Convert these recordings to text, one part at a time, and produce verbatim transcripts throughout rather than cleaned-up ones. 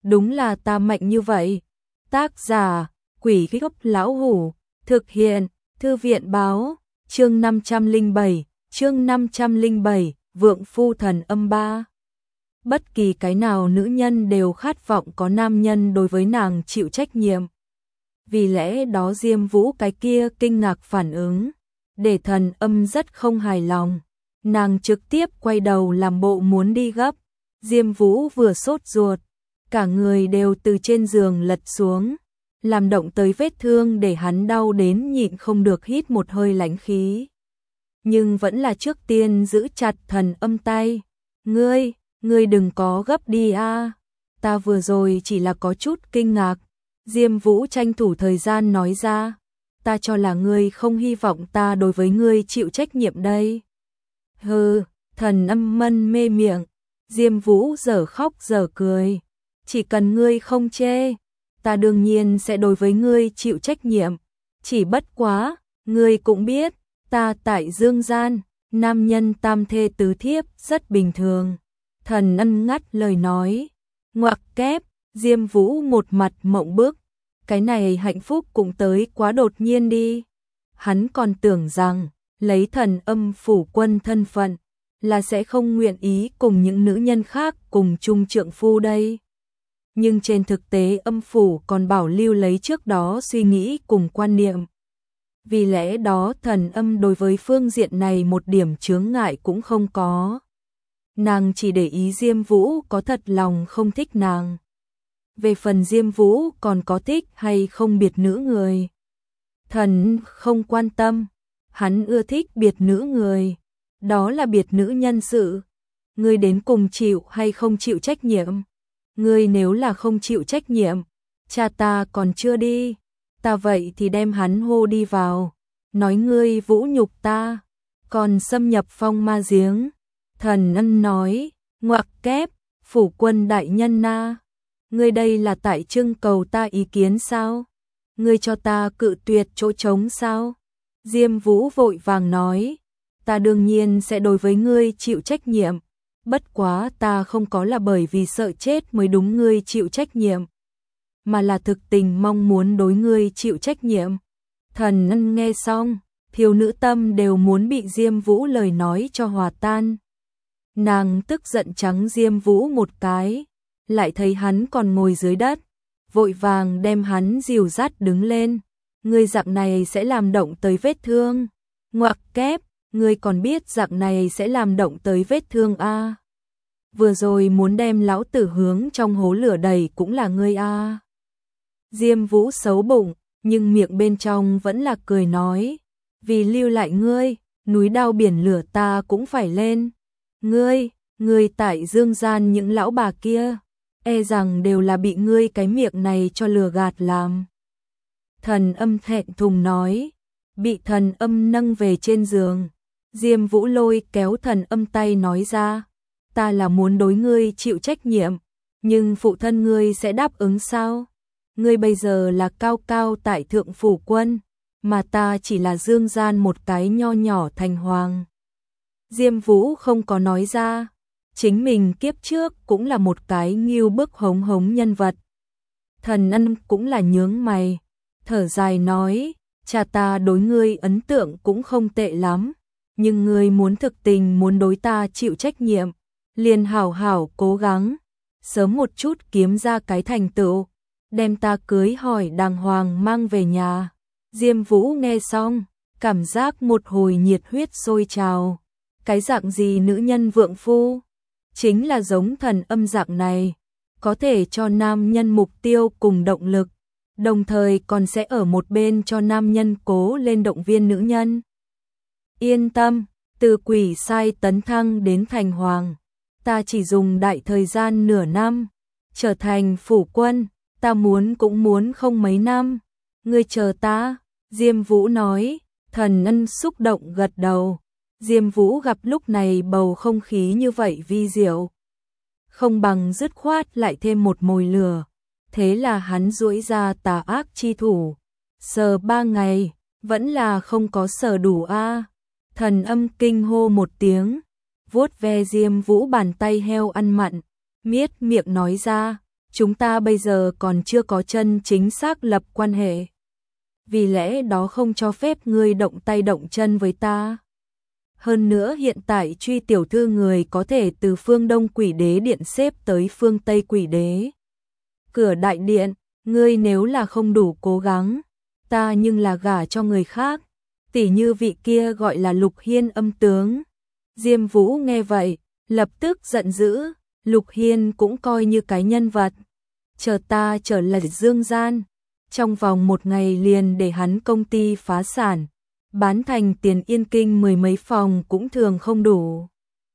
đúng là ta mạnh như vậy. Tác giả, Quỷ Gốc Lão Hủ, thực hiện, Thư viện báo, chương năm trăm lẻ bảy, chương năm trăm lẻ bảy, Vượng Phu Thần Âm ba. Bất kỳ cái nào nữ nhân đều khát vọng có nam nhân đối với nàng chịu trách nhiệm. Vì lẽ đó Diêm Vũ cái kia kinh ngạc phản ứng, để Thần Âm rất không hài lòng. Nàng trực tiếp quay đầu làm bộ muốn đi gấp. Diêm Vũ vừa sốt ruột, cả người đều từ trên giường lật xuống, làm động tới vết thương để hắn đau đến nhịn không được hít một hơi lãnh khí. Nhưng vẫn là trước tiên giữ chặt Thần Âm tay. Ngươi, ngươi đừng có gấp đi a, ta vừa rồi chỉ là có chút kinh ngạc. Diêm Vũ tranh thủ thời gian nói ra, ta cho là ngươi không hy vọng ta đối với ngươi chịu trách nhiệm đây. Hừ, Thần Âm mân mê miệng. Diêm Vũ dở khóc dở cười, chỉ cần ngươi không chê, ta đương nhiên sẽ đối với ngươi chịu trách nhiệm. Chỉ bất quá, ngươi cũng biết, ta tại dương gian, nam nhân tam thê tứ thiếp rất bình thường. Thần Âm ngắt lời nói, ngoặc kép. Diêm Vũ một mặt mộng bức, cái này hạnh phúc cũng tới quá đột nhiên đi. Hắn còn tưởng rằng, lấy Thần Âm phủ quân thân phận, là sẽ không nguyện ý cùng những nữ nhân khác cùng chung trượng phu đây. Nhưng trên thực tế Âm phủ còn bảo lưu lấy trước đó suy nghĩ cùng quan niệm. Vì lẽ đó Thần Âm đối với phương diện này một điểm chướng ngại cũng không có. Nàng chỉ để ý Diêm Vũ có thật lòng không thích nàng. Về phần Diêm Vũ còn có thích hay không biệt nữ người, Thần không quan tâm. Hắn ưa thích biệt nữ người, đó là biệt nữ nhân sự. Ngươi đến cùng chịu hay không chịu trách nhiệm? Ngươi nếu là không chịu trách nhiệm, cha ta còn chưa đi, ta vậy thì đem hắn hô đi vào, nói ngươi vũ nhục ta, còn xâm nhập phong ma giếng. Thần Ân nói, ngoặc kép, phủ quân đại nhân na, ngươi đây là tại trưng cầu ta ý kiến sao? Ngươi cho ta cự tuyệt chỗ trống sao? Diêm Vũ vội vàng nói, ta đương nhiên sẽ đối với ngươi chịu trách nhiệm, bất quá ta không có là bởi vì sợ chết mới đúng ngươi chịu trách nhiệm, mà là thực tình mong muốn đối ngươi chịu trách nhiệm. Thần Ân nghe xong, thiếu nữ tâm đều muốn bị Diêm Vũ lời nói cho hòa tan. Nàng tức giận trắng Diêm Vũ một cái, lại thấy hắn còn ngồi dưới đất, vội vàng đem hắn dìu dắt đứng lên. Ngươi dạng này sẽ làm động tới vết thương. Ngoặc kép, ngươi còn biết dạng này sẽ làm động tới vết thương a. Vừa rồi muốn đem lão tử hướng trong hố lửa đầy cũng là ngươi a. Diêm Vũ xấu bụng, nhưng miệng bên trong vẫn là cười nói, vì lưu lại ngươi, núi đao biển lửa ta cũng phải lên. Ngươi, ngươi tại dương gian những lão bà kia, e rằng đều là bị ngươi cái miệng này cho lừa gạt làm. Thần Âm thẹn thùng nói, bị Thần Âm nâng về trên giường. Diêm Vũ lôi kéo Thần Âm tay nói ra, ta là muốn đối ngươi chịu trách nhiệm, nhưng phụ thân ngươi sẽ đáp ứng sao? Ngươi bây giờ là cao cao tại thượng phủ quân, mà ta chỉ là dương gian một cái nho nhỏ thành hoàng. Diêm Vũ không có nói ra, chính mình kiếp trước cũng là một cái nghiêu bức hống hống nhân vật. Thần Ân cũng là nhướng mày, thở dài nói, cha ta đối ngươi ấn tượng cũng không tệ lắm, nhưng ngươi muốn thực tình muốn đối ta chịu trách nhiệm, liền hảo hảo cố gắng, sớm một chút kiếm ra cái thành tựu, đem ta cưới hỏi đàng hoàng mang về nhà. Diêm Vũ nghe xong, cảm giác một hồi nhiệt huyết sôi trào. Cái dạng gì nữ nhân vượng phu? Chính là giống Thần Âm dạng này, có thể cho nam nhân mục tiêu cùng động lực, đồng thời còn sẽ ở một bên cho nam nhân cố lên động viên nữ nhân. Yên tâm, từ quỷ sai tấn thăng đến thành hoàng, ta chỉ dùng đại thời gian nửa năm, trở thành phủ quân, ta muốn cũng muốn không mấy năm, ngươi chờ ta. Diêm Vũ nói. Thần Ân xúc động gật đầu. Diêm Vũ gặp lúc này bầu không khí như vậy vi diệu, không bằng dứt khoát lại thêm một mồi lửa. Thế là hắn duỗi ra tà ác chi thủ, sờ ba ngày, vẫn là không có sờ đủ a. Thần Âm kinh hô một tiếng, vuốt ve Diêm Vũ bàn tay heo ăn mặn, miết miệng nói ra, chúng ta bây giờ còn chưa có chân chính xác lập quan hệ. Vì lẽ đó không cho phép ngươi động tay động chân với ta. Hơn nữa hiện tại Truy tiểu thư người có thể từ phương Đông Quỷ Đế Điện xếp tới phương Tây Quỷ Đế cửa đại điện, ngươi nếu là không đủ cố gắng, ta nhưng là gả cho người khác, tỉ như vị kia gọi là Lục Hiên âm tướng. Diêm Vũ nghe vậy, lập tức giận dữ, Lục Hiên cũng coi như cái nhân vật. Chờ ta trở lại dương gian, trong vòng một ngày liền để hắn công ty phá sản, bán thành tiền Yên Kinh mười mấy phòng cũng thường không đủ.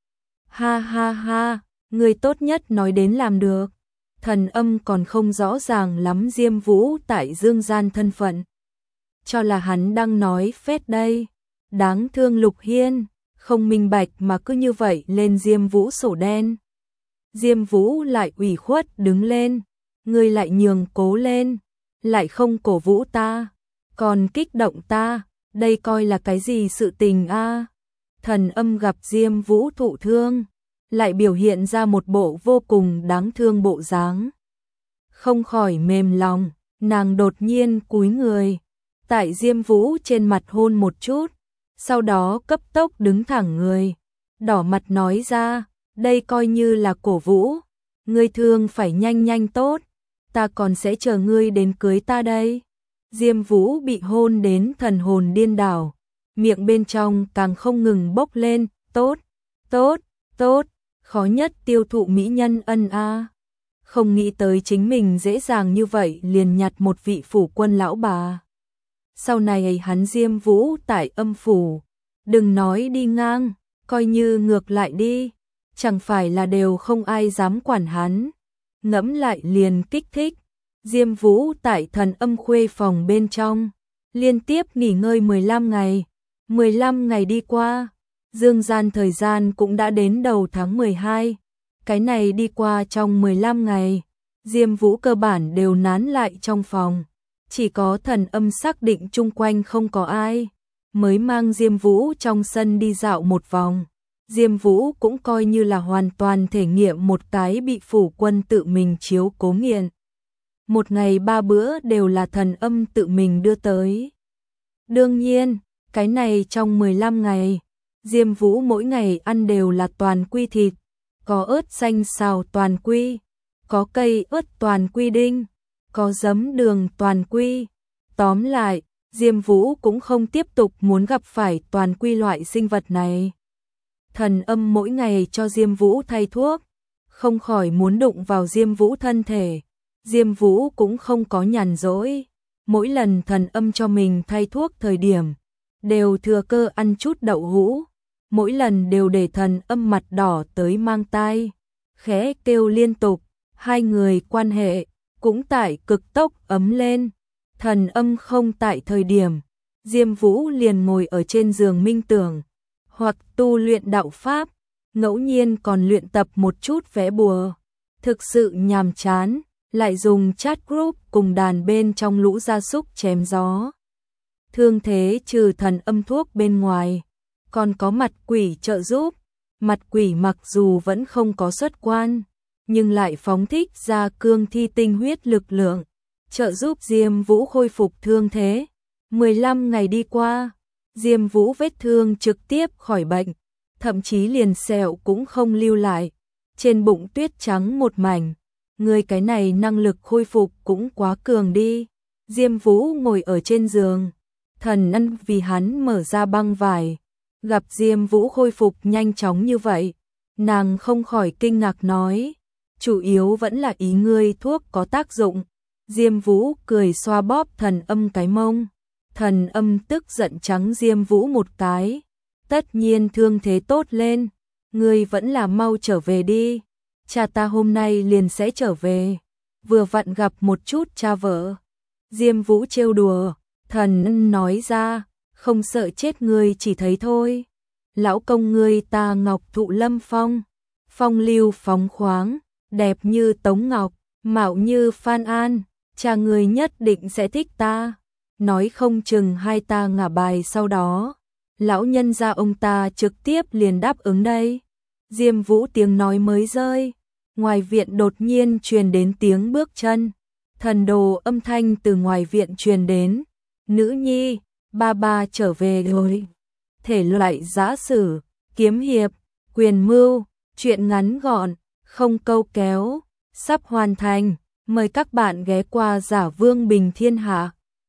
Ha ha ha, người tốt nhất nói đến làm được. Thần Âm còn không rõ ràng lắm Diêm Vũ tại dương gian thân phận, cho là hắn đang nói phét đây. Đáng thương Lục Hiên, không minh bạch mà cứ như vậy lên Diêm Vũ sổ đen. Diêm Vũ lại ủy khuất đứng lên, ngươi lại nhường cố lên, lại không cổ vũ ta, còn kích động ta, đây coi là cái gì sự tình a? Thần Âm gặp Diêm Vũ thụ thương, lại biểu hiện ra một bộ vô cùng đáng thương bộ dáng. Không khỏi mềm lòng, nàng đột nhiên cúi người, tại Diêm Vũ trên mặt hôn một chút, sau đó cấp tốc đứng thẳng người, đỏ mặt nói ra, đây coi như là cổ vũ, ngươi thương phải nhanh nhanh tốt, ta còn sẽ chờ ngươi đến cưới ta đây. Diêm Vũ bị hôn đến thần hồn điên đảo, miệng bên trong càng không ngừng bốc lên, tốt, tốt, tốt, khó nhất tiêu thụ mỹ nhân ân a. Không nghĩ tới chính mình dễ dàng như vậy liền nhặt một vị phủ quân lão bà. Sau này hắn Diêm Vũ tại âm phủ, đừng nói đi ngang, coi như ngược lại đi, chẳng phải là đều không ai dám quản hắn. Ngẫm lại liền kích thích. Diêm Vũ tại Thần Âm khuê phòng bên trong, liên tiếp nghỉ ngơi mười lăm ngày. mười lăm ngày đi qua, dương gian thời gian cũng đã đến đầu tháng mười hai. Cái này đi qua trong mười lăm ngày, Diêm Vũ cơ bản đều nán lại trong phòng. Chỉ có Thần Âm xác định chung quanh không có ai, mới mang Diêm Vũ trong sân đi dạo một vòng. Diêm Vũ cũng coi như là hoàn toàn thể nghiệm một cái bị phủ quân tự mình chiếu cố nghiện. Một ngày ba bữa đều là Thần Âm tự mình đưa tới. Đương nhiên, cái này trong mười lăm ngày, Diêm Vũ mỗi ngày ăn đều là toàn quy thịt, có ớt xanh xào toàn quy, có cây ớt toàn quy đinh, có giấm đường toàn quy. Tóm lại, Diêm Vũ cũng không tiếp tục muốn gặp phải toàn quy loại sinh vật này. Thần Âm mỗi ngày cho Diêm Vũ thay thuốc, không khỏi muốn đụng vào Diêm Vũ thân thể. Diêm Vũ cũng không có nhàn rỗi, mỗi lần Thần Âm cho mình thay thuốc thời điểm, đều thừa cơ ăn chút đậu hũ, mỗi lần đều để Thần Âm mặt đỏ tới mang tai, khẽ kêu liên tục, hai người quan hệ cũng tại cực tốc ấm lên. Thần Âm không tại thời điểm, Diêm Vũ liền ngồi ở trên giường minh tưởng, hoặc tu luyện đạo pháp, ngẫu nhiên còn luyện tập một chút vẽ bùa. Thực sự nhàm chán, lại dùng chat group cùng đàn bên trong lũ gia súc chém gió. Thương thế trừ Thần Âm thuốc bên ngoài, còn có mặt quỷ trợ giúp. Mặt quỷ mặc dù vẫn không có xuất quan, nhưng lại phóng thích ra cương thi tinh huyết lực lượng, trợ giúp Diêm Vũ khôi phục thương thế. mười lăm ngày đi qua, Diêm Vũ vết thương trực tiếp khỏi bệnh, thậm chí liền sẹo cũng không lưu lại, trên bụng tuyết trắng một mảnh. Người cái này năng lực khôi phục cũng quá cường đi. Diêm Vũ ngồi ở trên giường, Thần Âm vì hắn mở ra băng vải, gặp Diêm Vũ khôi phục nhanh chóng như vậy, nàng không khỏi kinh ngạc nói, chủ yếu vẫn là ý ngươi thuốc có tác dụng. Diêm Vũ cười xoa bóp Thần Âm cái mông, Thần Âm tức giận trắng Diêm Vũ một cái, tất nhiên thương thế tốt lên, ngươi vẫn là mau trở về đi, cha ta hôm nay liền sẽ trở về, vừa vặn gặp một chút cha vợ. Diêm Vũ trêu đùa, Thần Âm nói ra, không sợ chết ngươi chỉ thấy thôi, lão công ngươi ta ngọc thụ lâm phong, phong lưu phóng khoáng, đẹp như Tống Ngọc, mạo như Phan An, cha ngươi nhất định sẽ thích ta, nói không chừng hai ta ngả bài sau đó, lão nhân gia ông ta trực tiếp liền đáp ứng đây. Diêm Vũ tiếng nói mới rơi, ngoài viện đột nhiên truyền đến tiếng bước chân. Thần đồ âm thanh từ ngoài viện truyền đến. Nữ nhi, ba ba trở về rồi. Thể loại giã sử, kiếm hiệp, quyền mưu, truyện ngắn gọn, không câu kéo, sắp hoàn thành. Mời các bạn ghé qua Giả Vương Bình Thiên Hạ.